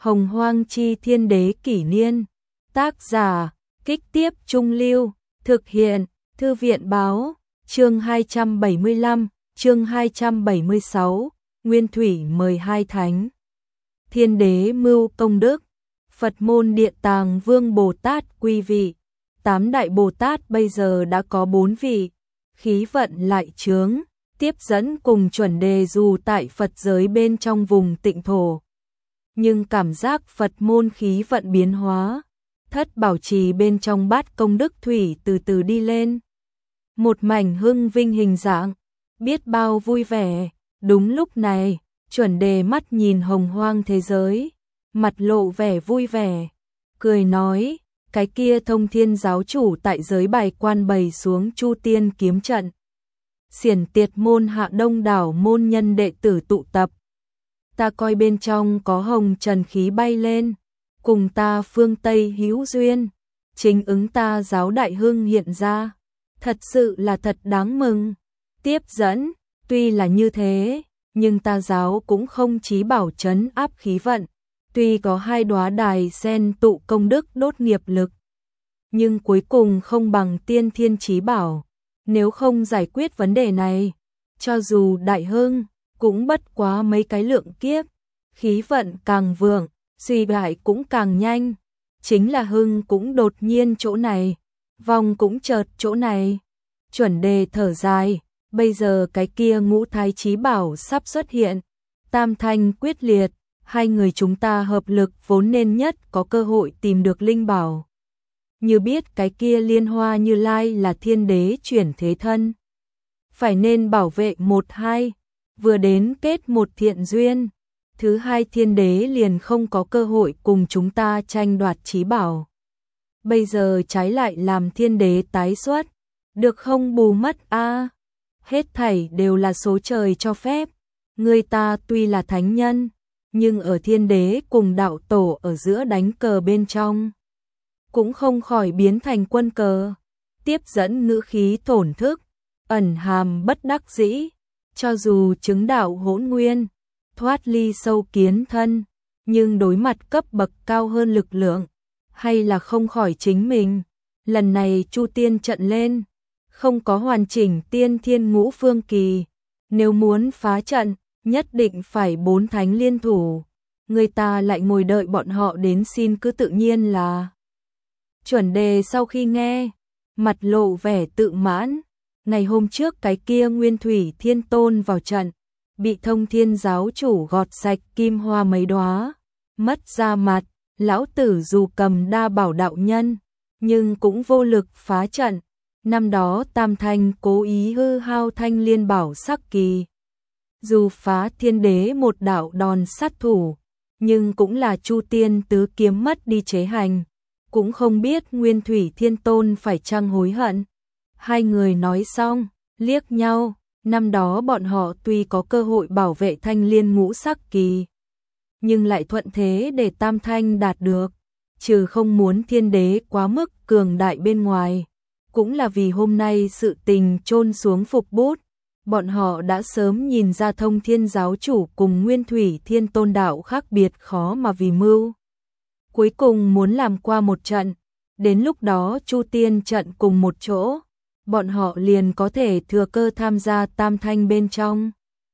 Hồng Hoang Chi Thiên Đế Kỷ Niên. Tác giả, Kích Tiếp Trung Lưu. Thực hiện, Thư viện Báo. Chương 275, chương 276, Nguyên Thủy mời hai thánh. Thiên Đế mưu công đức. Phật môn Địa Tàng Vương Bồ Tát quy vị. 8 Đại Bồ Tát bây giờ đã có 4 vị. Khí vận lại chướng, tiếp dẫn cùng chuẩn đề dù tại Phật giới bên trong vùng tịnh thổ. Nhưng cảm giác Phật môn khí vận biến hóa, thất bảo trì bên trong bát công đức thủy từ từ đi lên. Một mảnh hưng vinh hình dạng, biết bao vui vẻ. Đúng lúc này, chuẩn đề mắt nhìn hồng hoang thế giới, mặt lộ vẻ vui vẻ, cười nói, cái kia Thông Thiên giáo chủ tại giới bài quan bày xuống Chu Tiên kiếm trận. Xiển Tiệt môn hạ đông đảo môn nhân đệ tử tụ tập. Ta coi bên trong có hồng trần khí bay lên, cùng ta phương Tây hữu duyên, chính ứng ta giáo đại hưng hiện ra, thật sự là thật đáng mừng. Tiếp dẫn, tuy là như thế, nhưng ta giáo cũng không chí bảo trấn áp khí vận, tuy có 2 đóa đài sen tụ công đức đốt nghiệp lực, nhưng cuối cùng không bằng tiên thiên chí bảo. Nếu không giải quyết vấn đề này, cho dù đại hưng, cũng bất quá mấy cái lượng kiếp, khí vận càng vượng, suy bại cũng càng nhanh. Chính là hưng cũng đột nhiên chỗ này, vong cũng chợt chỗ này. Chuẩn đề thở dài, bây giờ cái kia ngũ thái chí bảo sắp xuất hiện, tam thanh quyết liệt, 2 người chúng ta hợp lực vốn nên nhất có cơ hội tìm được linh bảo. Như biết cái kia Liên Hoa Như Lai là thiên đế chuyển thế thân, phải nên bảo vệ 1-2, vừa đến kết một thiện duyên, thứ 2 thiên đế liền không có cơ hội cùng chúng ta tranh đoạt chí bảo. Bây giờ trái lại làm thiên đế tái xuất, được không bù mất a? Hết thảy đều là số trời cho phép. Người ta tuy là thánh nhân, nhưng ở thiên đế cùng đạo tổ ở giữa đánh cờ bên trong, cũng không khỏi biến thành quân cờ. Tiếp dẫn ngữ khí thổn thức, ẩn hàm bất đắc dĩ, cho dù chứng đạo hỗn nguyên, thoát ly sâu kiến thân, nhưng đối mặt cấp bậc cao hơn lực lượng, hay là không khỏi chính mình. Lần này Chu Tiên trận lên, không có hoàn chỉnh tiên thiên ngũ phương kỳ, nếu muốn phá trận, nhất định phải 4 thánh liên thủ. Người ta lại ngồi đợi bọn họ đến xin cứ tự nhiên là. Chuẩn đề sau khi nghe, mặt lộ vẻ tự mãn. Ngày hôm trước cái kia Nguyên Thủy Thiên Tôn vào trận, bị Thông Thiên giáo chủ gọt sạch kim hoa mấy đóa, mất ra mặt. Lão tử dù cầm đa bảo đạo nhân, nhưng cũng vô lực phá trận. Năm đó Tam Thanh cố ý hư hao Thanh Liên bảo sắc kỳ, dù phá thiên đế một đạo đòn sát thủ, nhưng cũng là Chu Tiên tứ kiếm mất đi chế hành, cũng không biết Nguyên Thủy Thiên Tôn phải chăng hối hận. 2 người nói xong, liếc nhau. Năm đó bọn họ tuy có cơ hội bảo vệ Thanh Liên ngũ sắc kỳ, nhưng lại thuận thế để Tam Thanh đạt được, trừ không muốn thiên đế quá mức cường đại bên ngoài, cũng là vì hôm nay sự tình chôn xuống phục bút. Bọn họ đã sớm nhìn ra Thông Thiên giáo chủ cùng Nguyên Thủy Thiên Tôn đạo khác biệt khó mà vì mưu. Cuối cùng muốn làm qua một trận, đến lúc đó Chu Tiên trận cùng một chỗ, bọn họ liền có thể thừa cơ tham gia Tam Thanh bên trong,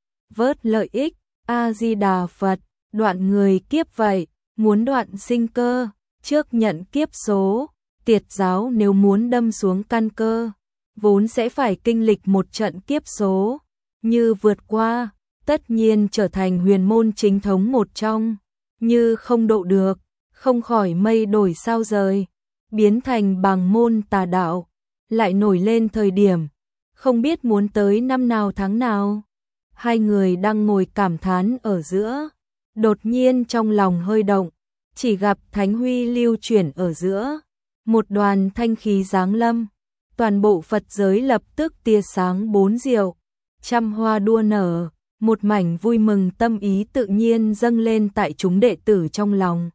vớt lợi ích. A-di-đà Phật. Đoạn người kiếp vậy, muốn đoạn sinh cơ, trước nhận kiếp số. Tiệt giáo nếu muốn đâm xuống căn cơ, vốn sẽ phải kinh lịch một trận kiếp số, như vượt qua, tất nhiên trở thành huyền môn chính thống một trong, như không độ được, không khỏi mây đổi sao rời, biến thành bàng môn tà đạo, lại nổi lên thời điểm, không biết muốn tới năm nào tháng nào. 2 người đang ngồi cảm thán ở giữa, đột nhiên trong lòng hơi động, chỉ gặp thánh huy lưu chuyển ở giữa, một đoàn thanh khí giáng lâm, toàn bộ Phật giới lập tức tia sáng 4 diệu, trăm hoa đua nở, một mảnh vui mừng tâm ý tự nhiên dâng lên tại chúng đệ tử trong lòng.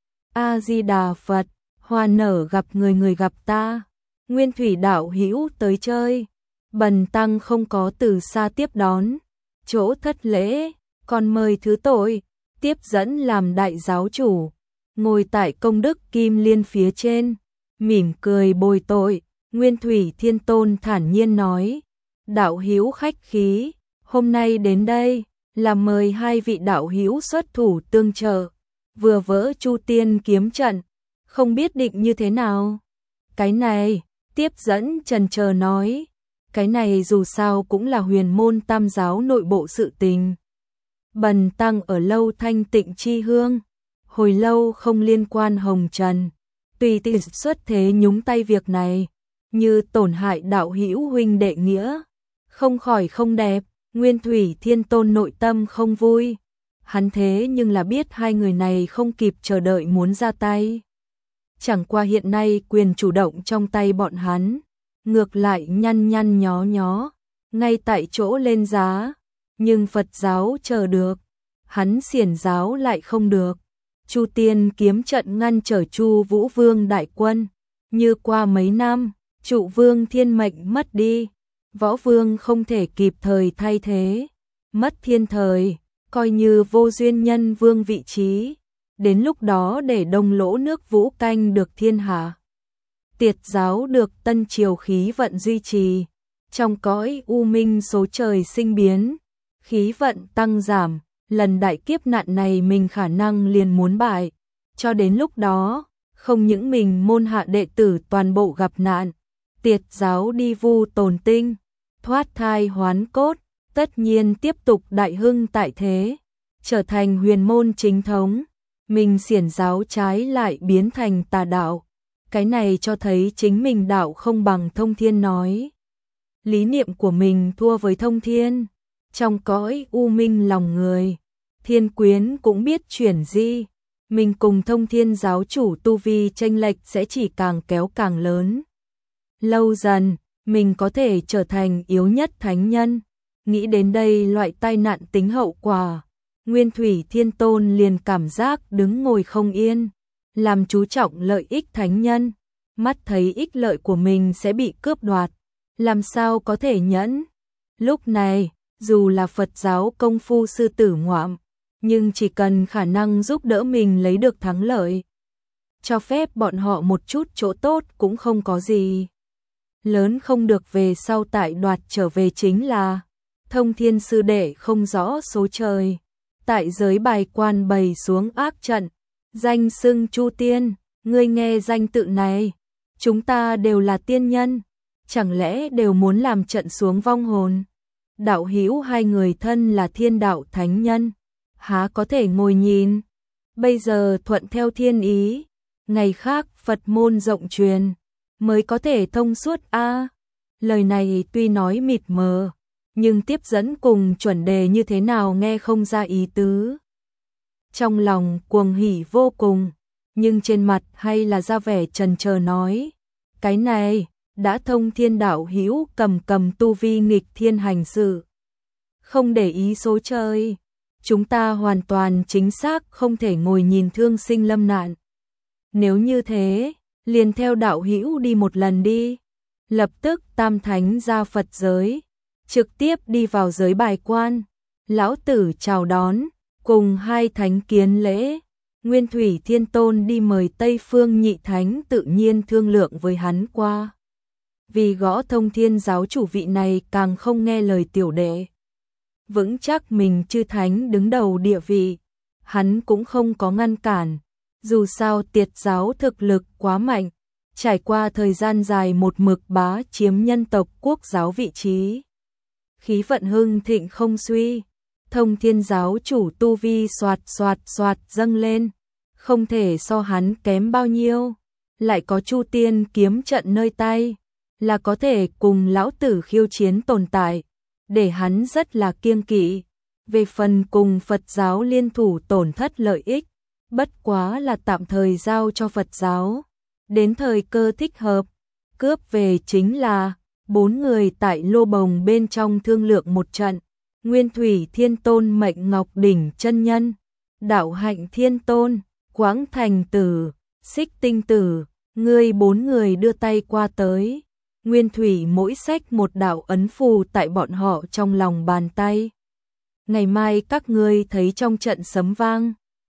A-di-đà Phật, hoa nở gặp người, người gặp ta. Nguyên Thủy đạo hữu tới chơi, bần tăng không có từ xa tiếp đón, chỗ thất lễ, còn mời thứ tội. tiếp dẫn làm đại giáo chủ, ngồi tại công đức kim liên phía trên, mỉm cười bồi tội. Nguyên Thủy Thiên Tôn thản nhiên nói, đạo hữu khách khí, hôm nay đến đây là mời hai vị đạo hữu xuất thủ tương trợ, vừa vỡ Chu Tiên kiếm trận, không biết định như thế nào. Cái này, tiếp dẫn chần chờ nói, cái này dù sao cũng là huyền môn tam giáo nội bộ sự tình. Bần tăng ở lâu thanh tịnh chi hương, hồi lâu không liên quan hồng trần, tùy tiện xuất thế nhúng tay việc này, như tổn hại đạo hữu huynh đệ nghĩa, không khỏi không đẹp. Nguyên Thủy Thiên Tôn nội tâm không vui, hắn thế nhưng là biết hai người này không kịp chờ đợi muốn ra tay. Chẳng qua hiện nay quyền chủ động trong tay bọn hắn, ngược lại nhăn nhăn nhó nhó, ngay tại chỗ lên giá, nhưng Phật giáo chờ được, hắn Xiển giáo lại không được. Chu Tiên kiếm trận ngăn trở Chu Vũ Vương đại quân, như qua mấy năm, Trụ Vương thiên mệnh mất đi, Võ Vương không thể kịp thời thay thế, mất thiên thời, coi như vô duyên nhân vương vị trí, đến lúc đó để Đông Lỗ nước Vũ canh được thiên hạ. Tiệt giáo được tân triều khí vận duy trì, trong cõi u minh số trời sinh biến, khí vận tăng giảm, lần đại kiếp nạn này mình khả năng liền muốn bại, cho đến lúc đó, không những mình môn hạ đệ tử toàn bộ gặp nạn, tiệt giáo đi vu tồn tinh, thoát thai hoán cốt, tất nhiên tiếp tục đại hưng tại thế, trở thành huyền môn chính thống, mình Xiển giáo trái lại biến thành tà đạo. Cái này cho thấy chính mình đạo không bằng Thông Thiên nói. Lý niệm của mình thua với Thông Thiên, trong cõi u minh lòng người, Thiên Quyến cũng biết chuyển di, mình cùng Thông Thiên giáo chủ tu vi chênh lệch sẽ chỉ càng kéo càng lớn. Lâu dần, mình có thể trở thành yếu nhất thánh nhân. Nghĩ đến đây loại tai nạn tính hậu quả, Nguyên Thủy Thiên Tôn liền cảm giác đứng ngồi không yên, làm chú trọng lợi ích thánh nhân, mắt thấy ích lợi của mình sẽ bị cướp đoạt, làm sao có thể nhẫn. Lúc này, dù là Phật giáo công phu sư tử ngoạm, nhưng chỉ cần khả năng giúp đỡ mình lấy được thắng lợi, cho phép bọn họ một chút chỗ tốt cũng không có gì. Lớn không được về sau tại đoạt trở về chính là Thông Thiên sư đệ không rõ số trời, tại giới bài quan bày xuống ác trận, danh xưng Chu Tiên, ngươi nghe danh tự này, chúng ta đều là tiên nhân, chẳng lẽ đều muốn làm trận xuống vong hồn. Đạo hữu hai người thân là thiên đạo thánh nhân, há có thể ngồi nhìn, bây giờ thuận theo thiên ý, ngày khác Phật môn rộng truyền, mới có thể thông suốt a. Lời này tuy nói mịt mờ, nhưng tiếp dẫn cùng chuẩn đề như thế nào nghe không ra ý tứ. Trong lòng cuồng hỉ vô cùng, nhưng trên mặt hay là ra vẻ chần chờ nói, cái này, đã Thông Thiên đạo hữu cầm tu vi nghịch thiên hành sự. Không để ý số trời, chúng ta hoàn toàn chính xác không thể ngồi nhìn thương sinh lâm nạn. Nếu như thế, liền theo đạo hữu đi một lần đi. Lập tức tam thánh ra Phật giới, trực tiếp đi vào giới bài quan. Lão tử chào đón, cùng hai thánh kiến lễ. Nguyên Thủy Thiên Tôn đi mời Tây Phương Nhị Thánh tự nhiên thương lượng với hắn qua. Vì gõ Thông Thiên giáo chủ vị này càng không nghe lời tiểu đệ. Vững chắc mình chư thánh đứng đầu địa vị, hắn cũng không có ngăn cản. Dù sao tiệt giáo thực lực quá mạnh, trải qua thời gian dài một mực bá chiếm nhân tộc quốc giáo vị trí. Khí vận hưng thịnh không suy, Thông Thiên giáo chủ tu vi soạt dâng lên, không thể so hắn kém bao nhiêu, lại có Chu Tiên kiếm trận nơi tay, là có thể cùng lão tử khiêu chiến tồn tại, để hắn rất là kiêng kỵ. Về phần cùng Phật giáo liên thủ tổn thất lợi ích, bất quá là tạm thời giao cho Phật giáo, đến thời cơ thích hợp, cướp về chính là 4 người tại lô bồng bên trong thương lượng một trận. Nguyên Thủy Thiên Tôn mệnh Ngọc Đỉnh chân nhân, Đạo Hạnh Thiên Tôn, Quảng Thành Tử, Xích Tinh Tử, ngươi 4 người đưa tay qua tới. Nguyên Thủy mỗi xách một đạo ấn phù tại bọn họ trong lòng bàn tay. Ngày mai các ngươi thấy trong trận sấm vang,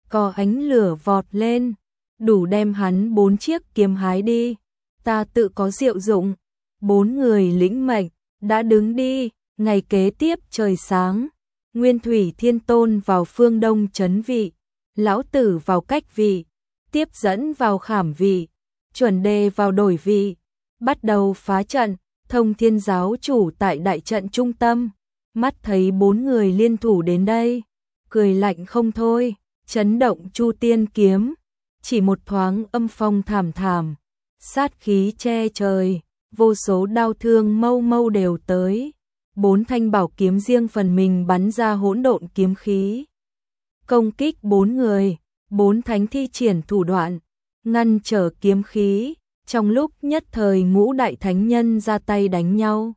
có ánh lửa vọt lên, đủ đem hắn 4 chiếc kiếm hái đi, ta tự có diệu dụng. 4 người lĩnh mệnh, đã đứng đi, ngày kế tiếp trời sáng, Nguyên Thủy Thiên Tôn vào phương đông trấn vị, lão tử vào cách vị, tiếp dẫn vào khảm vị, chuẩn đề vào đổi vị, bắt đầu phá trận. Thông Thiên giáo chủ tại đại trận trung tâm, mắt thấy 4 người liên thủ đến đây, cười lạnh không thôi, chấn động Chu Tiên kiếm, chỉ một thoáng âm phong thảm thảm, sát khí che trời, vô số đao thương mâu mâu đều tới. 4 thanh bảo kiếm riêng phần mình bắn ra hỗn độn kiếm khí, công kích 4 người. 4 thánh thi triển thủ đoạn, ngăn trở kiếm khí. Trong lúc nhất thời ngũ đại thánh nhân ra tay đánh nhau,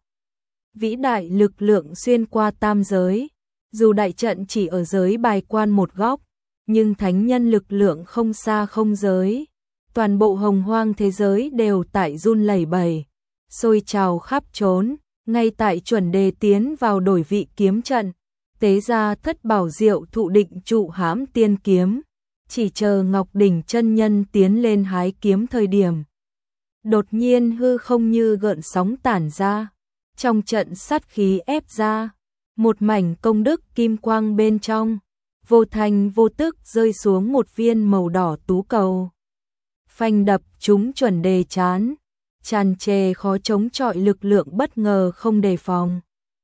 vĩ đại lực lượng xuyên qua tam giới, dù đại trận chỉ ở giới bài quan một góc, nhưng thánh nhân lực lượng không xa không giới, toàn bộ hồng hoang thế giới đều tại run lẩy bẩy, sôi trào khắp trốn. Ngay tại chuẩn đề tiến vào đổi vị kiếm trận, tế ra thất bảo diệu thụ định trụ hãm tiên kiếm, chỉ chờ Ngọc Đỉnh chân nhân tiến lên hái kiếm thời điểm. Đột nhiên hư không như gợn sóng tản ra, trong trận sát khí ép ra, một mảnh công đức kim quang bên trong, vô thành vô tức rơi xuống một viên màu đỏ tú cầu. Phanh đập trúng chuẩn đề chán, tràn trề khó chống chọi lực lượng bất ngờ không đề phòng.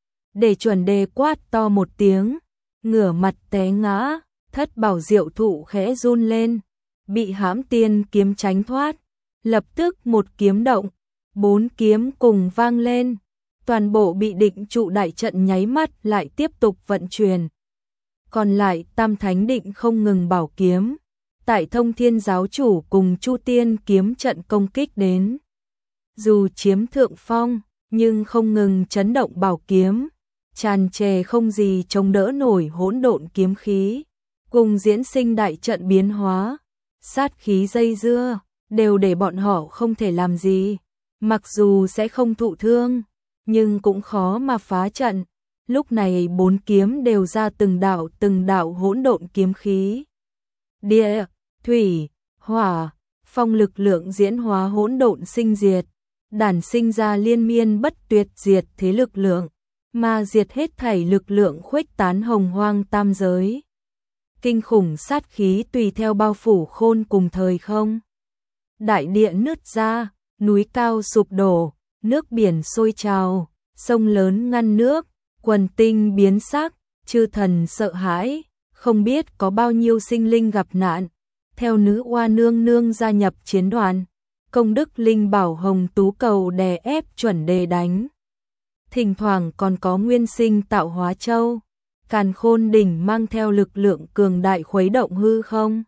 Để chuẩn đề quát to một tiếng, ngửa mặt té ngã, thất bảo diệu thụ khẽ run lên, bị hãm tiên kiếm tránh thoát. Lập tức một kiếm động, 4 kiếm cùng vang lên, toàn bộ bị định trụ đại trận nháy mắt lại tiếp tục vận chuyển. Còn lại tam thánh định không ngừng bảo kiếm, tại Thông Thiên giáo chủ cùng Chu Tiên kiếm trận công kích đến. Dù chiếm thượng phong, nhưng không ngừng chấn động bảo kiếm, tràn trề không gì chống đỡ nổi hỗn độn kiếm khí, cùng diễn sinh đại trận biến hóa, sát khí dây dưa, đều để bọn họ không thể làm gì. Mặc dù sẽ không thụ thương, nhưng cũng khó mà phá trận. Lúc này 4 kiếm đều ra từng đạo hỗn độn kiếm khí. Địa, thủy, hỏa, phong lực lượng diễn hóa hỗn độn sinh diệt, đản sinh ra liên miên bất tuyệt diệt thế lực lượng, mà diệt hết thảy lực lượng khuếch tán hồng hoang tam giới. Kinh khủng sát khí tùy theo bao phủ khôn cùng thời không. Đại địa nứt ra, núi cao sụp đổ, nước biển sôi trào, sông lớn ngăn nước, quần tinh biến sắc, chư thần sợ hãi, không biết có bao nhiêu sinh linh gặp nạn. Theo nữ oa nương nương gia nhập chiến đoàn, công đức linh bảo hồng tú cầu đè ép chuẩn đề đánh. Thỉnh thoảng còn có nguyên sinh tạo hóa châu, càn khôn đỉnh mang theo lực lượng cường đại khuấy động hư không.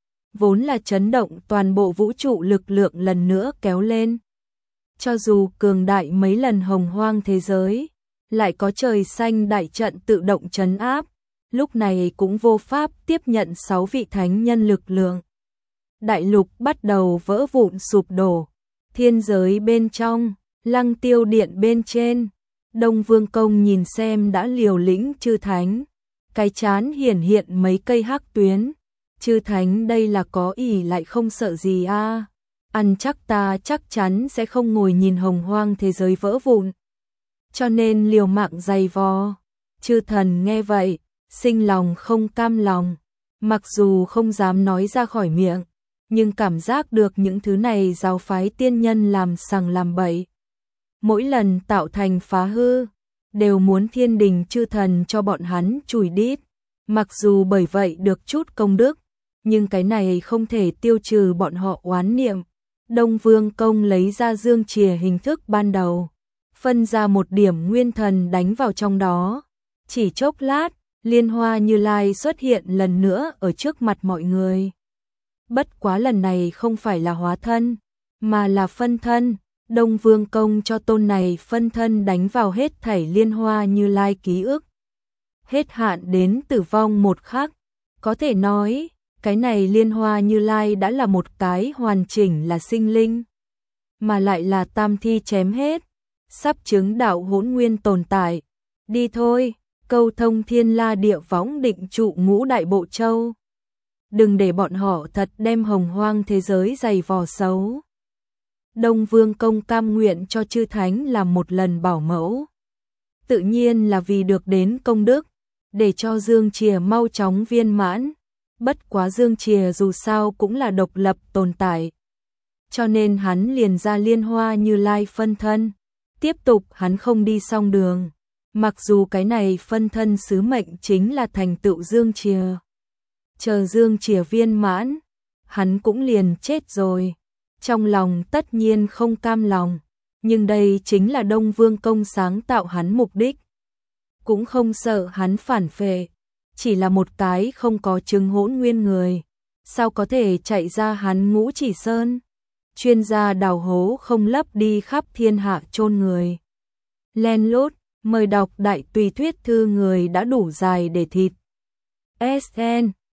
Vốn là chấn động toàn bộ vũ trụ lực lượng lần nữa kéo lên. Cho dù cường đại mấy lần hồng hoang thế giới, lại có trời xanh đại trận tự động trấn áp, lúc này cũng vô pháp tiếp nhận 6 vị thánh nhân lực lượng. Đại lục bắt đầu vỡ vụn sụp đổ, thiên giới bên trong, Lăng Tiêu điện bên trên, Đông Vương Công nhìn xem đã liều lĩnh chư thánh, cái chán hiển hiện mấy cây hắc tuyến. Chư thánh đây là có ỷ lại không sợ gì a? Ăn chắc ta chắc chắn sẽ không ngồi nhìn hồng hoang thế giới vỡ vụn, cho nên liều mạng dày vò. Chư thần nghe vậy, sinh lòng không cam lòng, mặc dù không dám nói ra khỏi miệng, nhưng cảm giác được những thứ này giáo phái tiên nhân làm sằng làm bậy. Mỗi lần tạo thành phá hư, đều muốn thiên đình chư thần cho bọn hắn chùi đít, mặc dù bởi vậy được chút công đức, nhưng cái này không thể tiêu trừ bọn họ oán niệm. Đông Vương Công lấy ra dương chìa hình thức ban đầu, phân ra một điểm nguyên thần đánh vào trong đó. Chỉ chốc lát, Liên Hoa Như Lai xuất hiện lần nữa ở trước mặt mọi người. Bất quá lần này không phải là hóa thân, mà là phân thân. Đông Vương Công cho tôn này phân thân đánh vào hết thảy Liên Hoa Như Lai ký ức. Hết hạn đến tử vong một khắc, có thể nói, cái này Liên Hoa Như Lai đã là một cái hoàn chỉnh là sinh linh, mà lại là tam thi chém hết, sắp chứng đạo hỗn nguyên tồn tại. Đi thôi, câu thông thiên la địa võng định trụ ngũ đại bộ châu. đừng để bọn họ thật đem hồng hoang thế giới giày vò xấu. Đông Vương Công cam nguyện cho chư thánh làm một lần bảo mẫu. Tự nhiên là vì được đến công đức, để cho Dương Chìa mau chóng viên mãn. Bất quá Dương Chìa dù sao cũng là độc lập tồn tại. Cho nên hắn liền ra Liên Hoa Như Lai phân thân. Tiếp tục hắn không đi song đường. Mặc dù cái này phân thân sứ mệnh chính là thành tựu Dương Chìa. Chờ Dương Chìa viên mãn, hắn cũng liền chết rồi. Trong lòng tất nhiên không cam lòng, nhưng đây chính là Đông Vương Công sáng tạo hắn mục đích. Cũng không sợ hắn phản phệ, chỉ là một cái không có chứng hỗn nguyên người. Sao có thể chạy ra hắn Ngũ Chỉ Sơn? Chuyên gia đào hố không lấp đi khắp thiên hạ chôn người. Len lút, mời đọc đại tùy thuyết thư người đã đủ dài để thịt. SN